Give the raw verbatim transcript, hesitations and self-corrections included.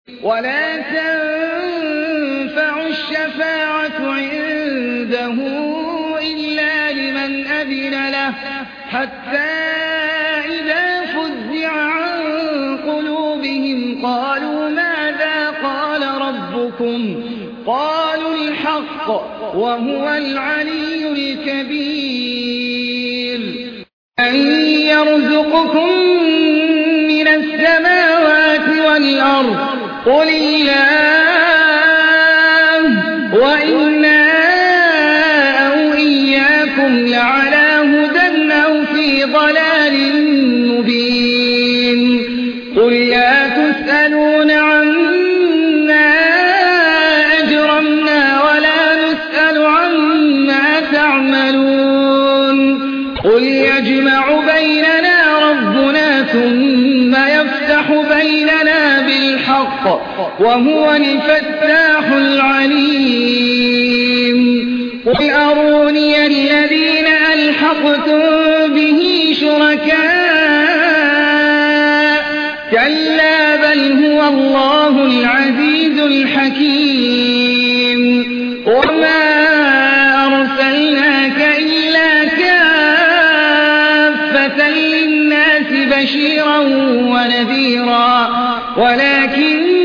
ولا تنفع الشفاعة عنده إلا لمن أذن له حتى إذا فزع عن قلوبهم قالوا ماذا قال ربكم قالوا الحق وهو العلي الكبير أن يرزقكم من السماوات والأرض قل الله وإنا أو إياكم لعلى هدى أو في ضلال مبين قل لا تسألون عما أجرمنا ولا نسأل عما تعملون قل يجمع بيننا ربنا ثم يفتح بيننا بالحق وهو الفتاح العليم قل أروني الذين ألحقتم به شركاء كلا بل هو الله العزيز الحكيم وما أرسلناك إلا كافة للناس بشيرا ونذيرا ولكن